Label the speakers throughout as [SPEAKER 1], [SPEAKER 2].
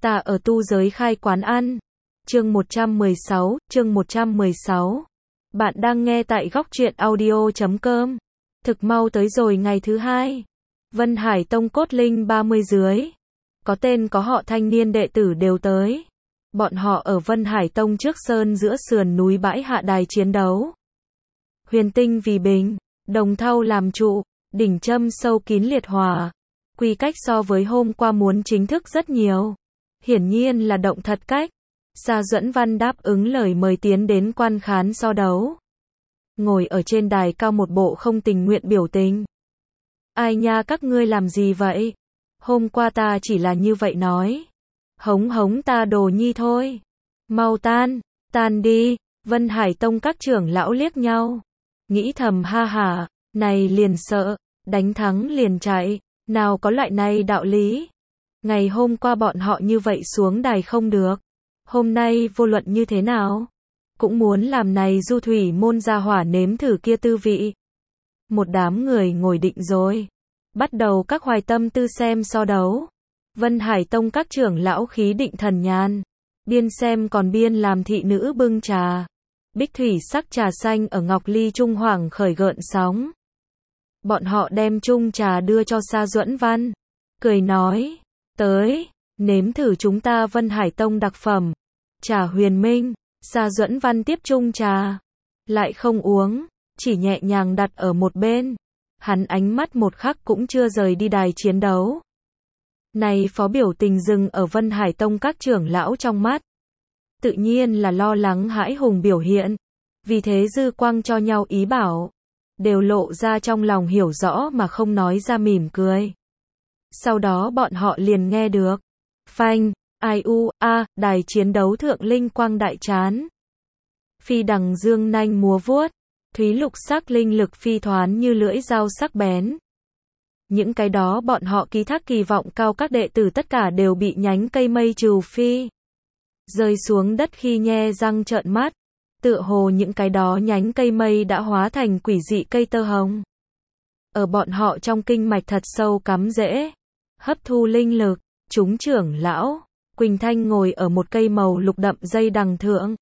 [SPEAKER 1] Ta ở tu giới khai quán ăn. Chương 116. Bạn đang nghe tại góc truyện audio.com. Thực mau tới rồi ngày thứ hai. Vân Hải Tông cốt linh 30 dưới. Có tên có họ thanh niên đệ tử đều tới. Bọn họ ở Vân Hải Tông trước sơn giữa sườn núi bãi hạ đài chiến đấu. Huyền tinh vì bình, đồng thau làm trụ, đỉnh châm sâu kín liệt hỏa. Quy cách so với hôm qua muốn chính thức rất nhiều. Hiển nhiên là động thật cách. Sa Duẫn Văn đáp ứng lời mời tiến đến quan khán so đấu. Ngồi ở trên đài cao một bộ không tình nguyện biểu tình. Ai nha, các ngươi làm gì vậy? Hôm qua ta chỉ là như vậy nói. Hống hống ta đồ nhi thôi. Mau tan đi. Vân Hải Tông các trưởng lão liếc nhau. Nghĩ thầm ha hả, này liền sợ, đánh thắng liền chạy, nào có loại này đạo lý. Ngày hôm qua bọn họ như vậy xuống đài không được. Hôm nay vô luận như thế nào, cũng muốn làm này du thủy môn gia hỏa nếm thử kia tư vị. Một đám người ngồi định rồi. Bắt đầu các hoài tâm tư xem so đấu. Vân Hải Tông các trưởng lão khí định thần nhàn. Biên xem còn biên làm thị nữ bưng trà. Bích thủy sắc trà xanh ở ngọc ly trung hoàng khởi gợn sóng. Bọn họ đem chung trà đưa cho Sa Duẫn Văn. Cười nói, tới, nếm thử chúng ta Vân Hải Tông đặc phẩm. Trà huyền minh. Sa Duẫn Văn tiếp chung trà. Lại không uống, chỉ nhẹ nhàng đặt ở một bên. Hắn ánh mắt một khắc cũng chưa rời đi đài chiến đấu. Này phó biểu tình dừng ở Vân Hải Tông các trưởng lão trong mắt. Tự nhiên là lo lắng hãi hùng biểu hiện. Vì thế dư quang cho nhau ý bảo. Đều lộ ra trong lòng hiểu rõ mà không nói ra mỉm cười. Sau đó bọn họ liền nghe được. Phanh, ai u, a, đài chiến đấu thượng linh quang đại chán. Phi đằng dương nanh múa vuốt. Thúy lục sắc linh lực phi thoán như lưỡi dao sắc bén. Những cái đó bọn họ ký thác kỳ vọng cao các đệ tử tất cả đều bị nhánh cây mây trừ phi. Rơi xuống đất khi nhe răng trợn mắt. Tựa hồ những cái đó nhánh cây mây đã hóa thành quỷ dị cây tơ hồng. Ở bọn họ trong kinh mạch thật sâu cắm rễ. Hấp thu linh lực, chúng trưởng lão. Quỳnh Thanh ngồi ở một cây màu lục đậm dây đằng thượng.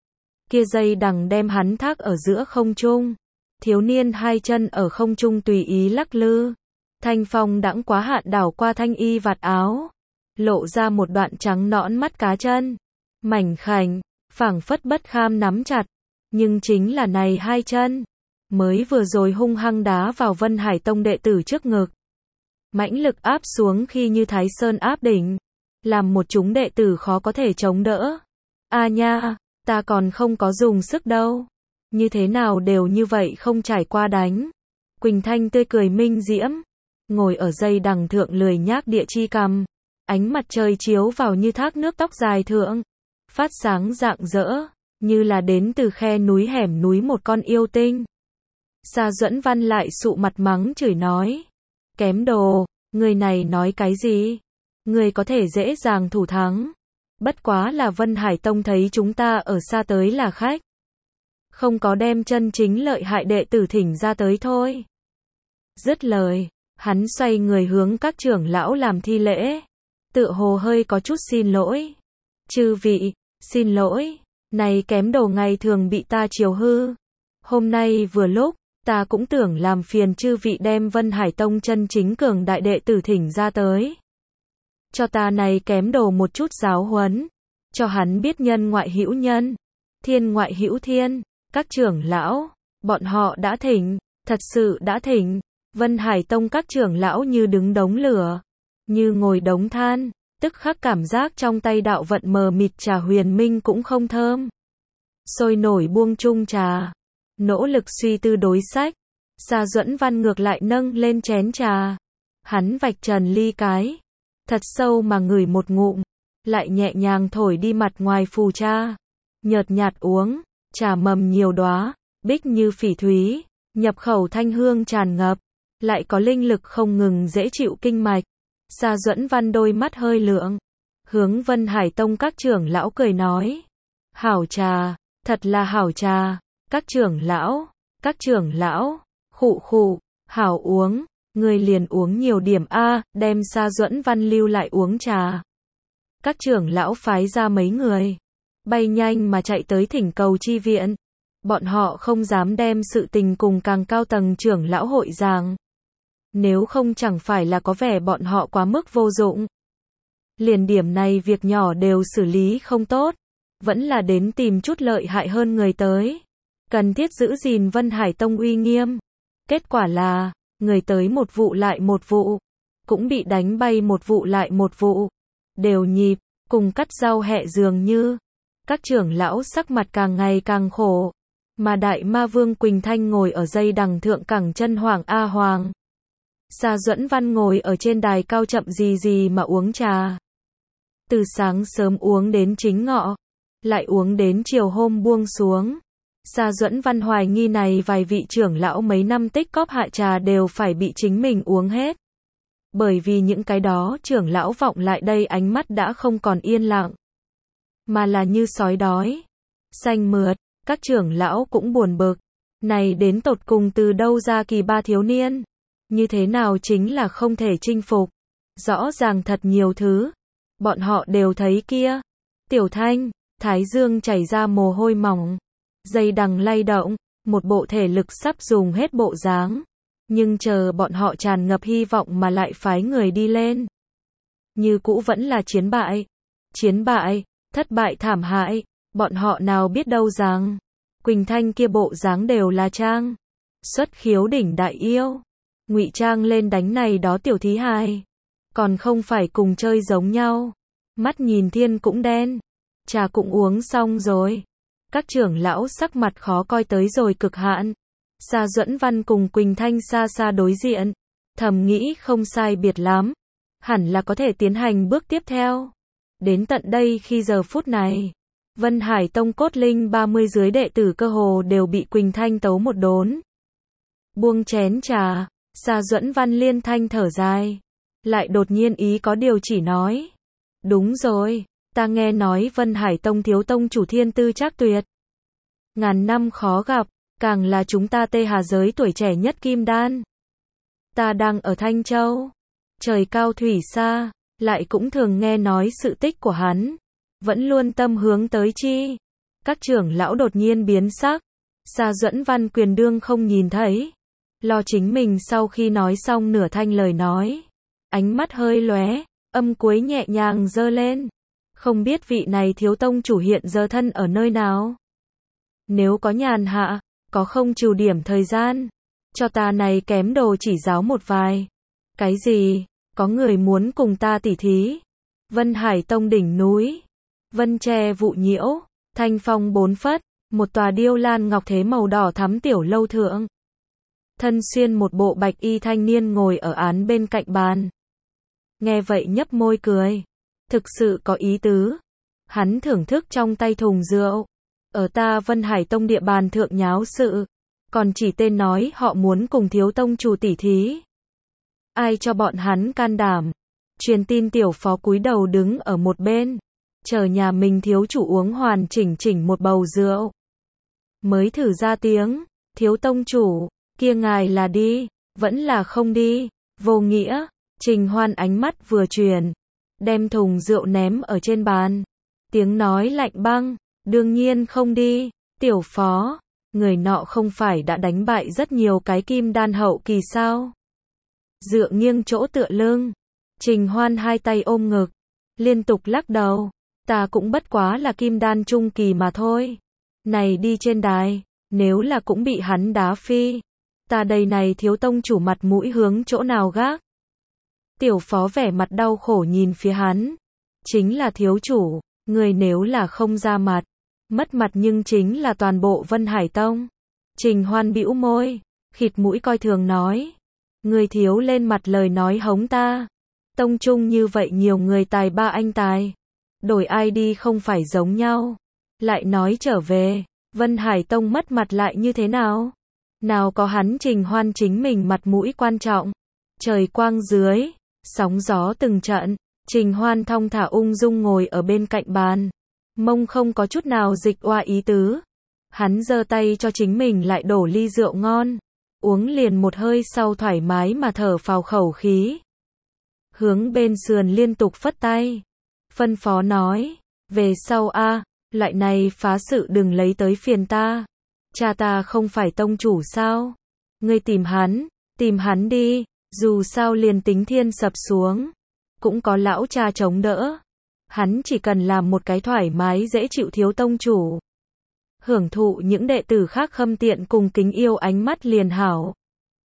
[SPEAKER 1] Kia dây đằng đem hắn thác ở giữa không trung. Thiếu niên hai chân ở không trung tùy ý lắc lư. Thanh phong đãng quá hạn đảo qua thanh y vạt áo. Lộ ra một đoạn trắng nõn mắt cá chân. Mảnh khảnh, phảng phất bất kham nắm chặt. Nhưng chính là này hai chân. Mới vừa rồi hung hăng đá vào Vân Hải Tông đệ tử trước ngực. Mãnh lực áp xuống khi như Thái Sơn áp đỉnh. Làm một chúng đệ tử khó có thể chống đỡ. A nha, ta còn không có dùng sức đâu. Như thế nào đều như vậy không trải qua đánh. Quỳnh Thanh tươi cười minh diễm. Ngồi ở dây đằng thượng lười nhác địa chi cầm. Ánh mặt trời chiếu vào như thác nước tóc dài thượng. Phát sáng rạng rỡ. Như là đến từ khe núi hẻm núi một con yêu tinh. Sa Duẫn Văn lại sụ mặt mắng chửi nói. Kém đồ, người này nói cái gì? Người có thể dễ dàng thủ thắng. Bất quá là Vân Hải Tông thấy chúng ta ở xa tới là khách. Không có đem chân chính lợi hại đệ tử thỉnh ra tới thôi. Dứt lời, hắn xoay người hướng các trưởng lão làm thi lễ. Tựa hồ hơi có chút xin lỗi. Chư vị, xin lỗi, này kém đồ ngày thường bị ta chiều hư. Hôm nay vừa lúc, ta cũng tưởng làm phiền chư vị đem Vân Hải Tông chân chính cường đại đệ tử thỉnh ra tới. Cho ta này kém đồ một chút giáo huấn. Cho hắn biết nhân ngoại hữu nhân, thiên ngoại hữu thiên. Các trưởng lão, bọn họ đã thỉnh, thật sự đã thỉnh. Vân Hải Tông các trưởng lão như đứng đống lửa, như ngồi đống than. Tức khắc cảm giác trong tay đạo vận mờ mịt trà huyền minh cũng không thơm. Sôi nổi buông chung trà. Nỗ lực suy tư đối sách. Sa Duẫn Văn ngược lại nâng lên chén trà. Hắn vạch trần ly cái. Thật sâu mà ngửi một ngụm. Lại nhẹ nhàng thổi đi mặt ngoài phù cha. Nhợt nhạt uống. Trà mầm nhiều đóa. Bích như phỉ thúy. Nhập khẩu thanh hương tràn ngập. Lại có linh lực không ngừng dễ chịu kinh mạch. Sa Duẫn Văn đôi mắt hơi lượng. Hướng Vân Hải Tông các trưởng lão cười nói. Hảo trà, thật là hảo trà. Các trưởng lão, khụ khụ, hảo uống. Người liền uống nhiều điểm a, đem Sa Duẫn Văn lưu lại uống trà. Các trưởng lão phái ra mấy người, bay nhanh mà chạy tới thỉnh cầu chi viện. Bọn họ không dám đem sự tình cùng càng cao tầng trưởng lão hội giảng. Nếu không chẳng phải là có vẻ bọn họ quá mức vô dụng. Liền điểm này việc nhỏ đều xử lý không tốt, vẫn là đến tìm chút lợi hại hơn người tới. Cần thiết giữ gìn Vân Hải Tông uy nghiêm. Kết quả là, người tới một vụ lại một vụ, cũng bị đánh bay một vụ lại một vụ. Đều nhịp, cùng cắt rau hẹ dường như. Các trưởng lão sắc mặt càng ngày càng khổ. Mà Đại Ma Vương Quỳnh Thanh ngồi ở dây đằng thượng cẳng chân Hoàng A Hoàng. Sa Duẫn Văn ngồi ở trên đài cao chậm gì mà uống trà. Từ sáng sớm uống đến chính ngọ, lại uống đến chiều hôm buông xuống. Sa Duẫn Văn hoài nghi này vài vị trưởng lão mấy năm tích cóp hạ trà đều phải bị chính mình uống hết. Bởi vì những cái đó trưởng lão vọng lại đây ánh mắt đã không còn yên lặng, mà là như sói đói. Xanh mượt, các trưởng lão cũng buồn bực. Này đến tột cùng từ đâu ra kỳ ba thiếu niên? Như thế nào chính là không thể chinh phục. Rõ ràng thật nhiều thứ. Bọn họ đều thấy kia. Tiểu Thanh, thái dương chảy ra mồ hôi mỏng. Dây đằng lay động, một bộ thể lực sắp dùng hết bộ dáng. Nhưng chờ bọn họ tràn ngập hy vọng mà lại phái người đi lên. Như cũ vẫn là chiến bại. Chiến bại, thất bại thảm hại. Bọn họ nào biết đâu rằng, Quỳnh Thanh kia bộ dáng đều là trang. Xuất khiếu đỉnh đại yêu. Ngụy trang lên đánh này đó tiểu thí hài. Còn không phải cùng chơi giống nhau. Mắt nhìn thiên cũng đen. Trà cũng uống xong rồi. Các trưởng lão sắc mặt khó coi tới rồi cực hạn. Sa Duẫn Văn cùng Quỳnh Thanh xa xa đối diện. Thầm nghĩ không sai biệt lắm. Hẳn là có thể tiến hành bước tiếp theo. Đến tận đây khi giờ phút này, Vân Hải Tông cốt linh 30 dưới đệ tử cơ hồ đều bị Quỳnh Thanh tấu một đốn. Buông chén trà, Sa Duẫn Văn liên thanh thở dài. Lại đột nhiên ý có điều chỉ nói. Đúng rồi, ta nghe nói Vân Hải Tông thiếu tông chủ thiên tư trác tuyệt. Ngàn năm khó gặp, càng là chúng ta Tê Hà giới tuổi trẻ nhất kim đan. Ta đang ở Thanh Châu, trời cao thủy xa, lại cũng thường nghe nói sự tích của hắn. Vẫn luôn tâm hướng tới chi. Các trưởng lão đột nhiên biến sắc. Sa Duẫn Văn quyền đương không nhìn thấy. Lo chính mình sau khi nói xong nửa thanh lời nói. Ánh mắt hơi lóe, âm cuối nhẹ nhàng giơ lên. Không biết vị này thiếu tông chủ hiện giờ thân ở nơi nào. Nếu có nhàn hạ, có không trừ điểm thời gian. Cho ta này kém đồ chỉ giáo một vài. Cái gì? Có người muốn cùng ta tỉ thí. Vân Hải Tông đỉnh núi. Vân tre vụ nhiễu, thanh phong bốn phất, một tòa điêu lan ngọc thế màu đỏ thắm tiểu lâu thượng. Thân xuyên một bộ bạch y thanh niên ngồi ở án bên cạnh bàn. Nghe vậy nhấp môi cười. Thực sự có ý tứ. Hắn thưởng thức trong tay thùng rượu. Ở ta Vân Hải Tông địa bàn thượng nháo sự. Còn chỉ tên nói họ muốn cùng thiếu tông chủ tỉ thí. Ai cho bọn hắn can đảm. Truyền tin tiểu phó cúi đầu đứng ở một bên. Chờ nhà mình thiếu chủ uống hoàn chỉnh một bầu rượu. Mới thử ra tiếng. Thiếu tông chủ, kia ngài là đi, vẫn là không đi. Vô nghĩa. Trình Hoan ánh mắt vừa truyền. Đem thùng rượu ném ở trên bàn. Tiếng nói lạnh băng. Đương nhiên không đi. Tiểu phó. Người nọ không phải đã đánh bại rất nhiều cái kim đan hậu kỳ sao? Dựa nghiêng chỗ tựa lưng. Trình Hoan hai tay ôm ngực. Liên tục lắc đầu. Ta cũng bất quá là kim đan trung kỳ mà thôi. Này đi trên đài. Nếu là cũng bị hắn đá phi. Ta đây này thiếu tông chủ mặt mũi hướng chỗ nào gác. Tiểu phó vẻ mặt đau khổ nhìn phía hắn. Chính là thiếu chủ. Người nếu là không ra mặt. Mất mặt nhưng chính là toàn bộ Vân Hải Tông. Trình Hoan bĩu môi. Khịt mũi coi thường nói. Người thiếu lên mặt lời nói hống ta. Tông trung như vậy nhiều người tài ba anh tài. Đổi ai đi không phải giống nhau. Lại nói trở về. Vân Hải Tông mất mặt lại như thế nào? Nào có hắn Trình Hoan chính mình mặt mũi quan trọng. Trời quang dưới. Sóng gió từng trận. Trình Hoan thong thả ung dung ngồi ở bên cạnh bàn. Mông không có chút nào dịch oa ý tứ. Hắn giơ tay cho chính mình lại đổ ly rượu ngon. Uống liền một hơi sau thoải mái mà thở phào khẩu khí. Hướng bên sườn liên tục phất tay. phân phó nói, về sau loại này phá sự đừng lấy tới phiền ta. Cha ta không phải tông chủ sao? Ngươi tìm hắn đi, dù sao liền tính thiên sập xuống, cũng có lão cha chống đỡ. Hắn chỉ cần làm một cái thoải mái dễ chịu thiếu tông chủ. Hưởng thụ những đệ tử khác khâm tiện cùng kính yêu ánh mắt liền hảo.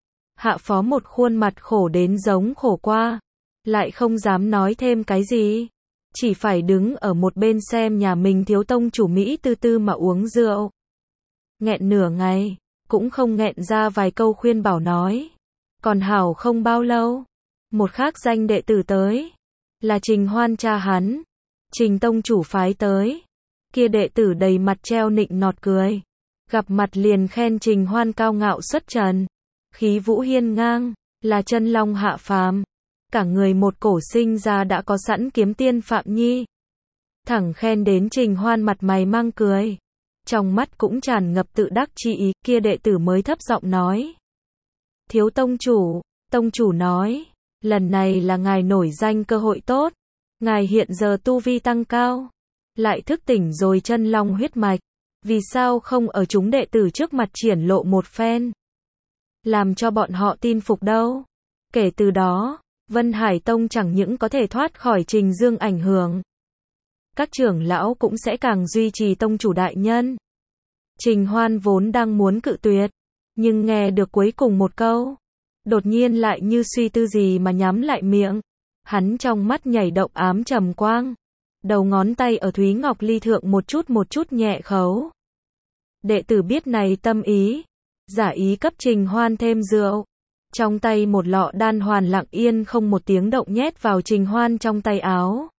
[SPEAKER 1] Hạ phó một khuôn mặt khổ đến giống khổ qua, lại không dám nói thêm cái gì. Chỉ phải đứng ở một bên xem nhà mình thiếu tông chủ Mỹ tư tư mà uống rượu. Nghẹn nửa ngày, cũng không nghẹn ra vài câu khuyên bảo nói. Còn hảo không bao lâu, một khác danh đệ tử tới. Là Trình Hoan cha hắn. Trình tông chủ phái tới. Kia đệ tử đầy mặt treo nịnh nọt cười. Gặp mặt liền khen Trình Hoan cao ngạo xuất trần. Khí vũ hiên ngang, là chân long hạ phàm. Cả người một cổ sinh ra đã có sẵn kiếm tiên Phạm Nhi. Thẳng khen đến Trình Hoan mặt mày mang cười. Trong mắt cũng tràn ngập tự đắc chi ý, kia đệ tử mới thấp giọng nói. Thiếu tông chủ nói, lần này là ngài nổi danh cơ hội tốt. Ngài hiện giờ tu vi tăng cao, lại thức tỉnh rồi chân long huyết mạch. Vì sao không ở chúng đệ tử trước mặt triển lộ một phen? Làm cho bọn họ tin phục đâu. Kể từ đó, Vân Hải Tông chẳng những có thể thoát khỏi Trình Dương ảnh hưởng. Các trưởng lão cũng sẽ càng duy trì tông chủ đại nhân. Trình Hoan vốn đang muốn cự tuyệt, nhưng nghe được cuối cùng một câu, đột nhiên lại như suy tư gì mà nhắm lại miệng. Hắn trong mắt nhảy động ám trầm quang, đầu ngón tay ở Thúy Ngọc Ly thượng một chút nhẹ khấu. Đệ tử biết này tâm ý, giả ý cấp Trình Hoan thêm rượu. Trong tay một lọ đan hoàn lặng yên không một tiếng động nhét vào Trình Hoan trong tay áo.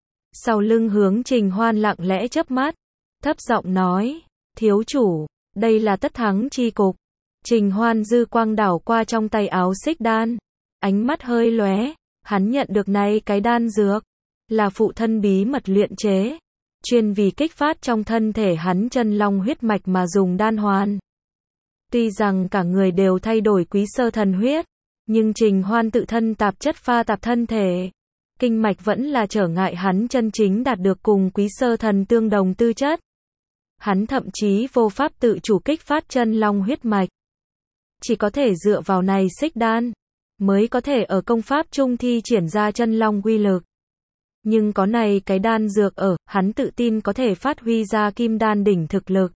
[SPEAKER 1] Sau lưng hướng Trình Hoan lặng lẽ chớp mắt, thấp giọng nói, thiếu chủ, đây là tất thắng chi cục. Trình Hoan dư quang đảo qua trong tay áo xích đan, ánh mắt hơi lóe, hắn nhận được này cái đan dược, là phụ thân bí mật luyện chế, chuyên vì kích phát trong thân thể hắn chân long huyết mạch mà dùng đan hoàn. Tuy rằng cả người đều thay đổi quý sơ thần huyết, nhưng Trình Hoan tự thân tạp chất pha tạp thân thể. Kinh mạch vẫn là trở ngại hắn chân chính đạt được cùng quý sơ thần tương đồng tư chất. Hắn thậm chí vô pháp tự chủ kích phát chân long huyết mạch. Chỉ có thể dựa vào này xích đan, mới có thể ở công pháp trung thi triển ra chân long uy lực. Nhưng có này cái đan dược ở, hắn tự tin có thể phát huy ra kim đan đỉnh thực lực.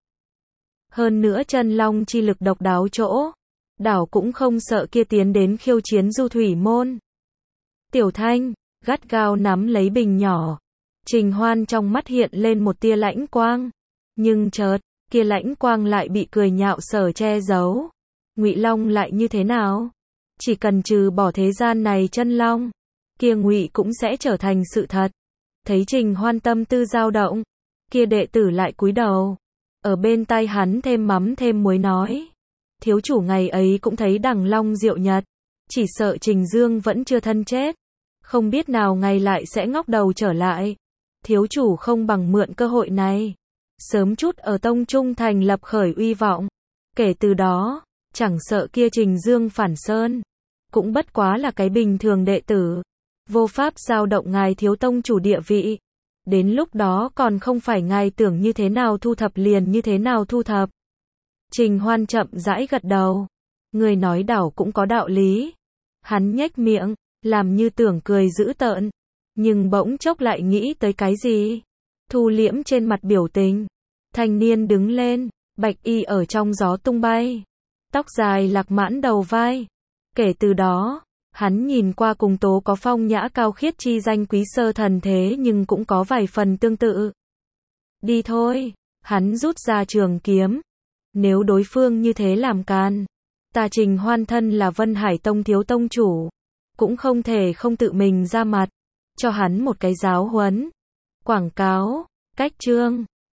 [SPEAKER 1] Hơn nữa chân long chi lực độc đáo chỗ, đảo cũng không sợ kia tiến đến khiêu chiến du thủy môn. Tiểu Thanh, gắt gao nắm lấy bình nhỏ. Trình Hoan trong mắt hiện lên một tia lãnh quang. Nhưng chợt, kia lãnh quang lại bị cười nhạo sở che giấu. Ngụy Long lại như thế nào? Chỉ cần trừ bỏ thế gian này chân long, kia Ngụy cũng sẽ trở thành sự thật. Thấy Trình Hoan tâm tư dao động, kia đệ tử lại cúi đầu. Ở bên tai hắn thêm mắm thêm muối nói. Thiếu chủ ngày ấy cũng thấy đằng long diệu nhật. Chỉ sợ Trình Dương vẫn chưa thân chết. Không biết nào ngày lại sẽ ngóc đầu trở lại. Thiếu chủ không bằng mượn cơ hội này. Sớm chút ở tông trung thành lập khởi uy vọng. Kể từ đó, chẳng sợ kia Trình Dương phản sơn. Cũng bất quá là cái bình thường đệ tử. Vô pháp dao động ngài thiếu tông chủ địa vị. Đến lúc đó còn không phải ngài tưởng như thế nào thu thập liền như thế nào thu thập. Trình Hoan chậm rãi gật đầu. Người nói đảo cũng có đạo lý. Hắn nhếch miệng, làm như tưởng cười dữ tợn. Nhưng bỗng chốc lại nghĩ tới cái gì. Thu liễm trên mặt biểu tình. Thanh niên đứng lên, bạch y ở trong gió tung bay. Tóc dài lạc mãn đầu vai. Kể từ đó, hắn nhìn qua cùng Tố có phong nhã cao khiết chi danh quý sơ thần thế nhưng cũng có vài phần tương tự. Đi thôi, hắn rút ra trường kiếm. Nếu đối phương như thế làm can, ta Trình Hoan thân là Vân Hải Tông thiếu tông chủ, cũng không thể không tự mình ra mặt, cho hắn một cái giáo huấn. Quảng cáo, cách chương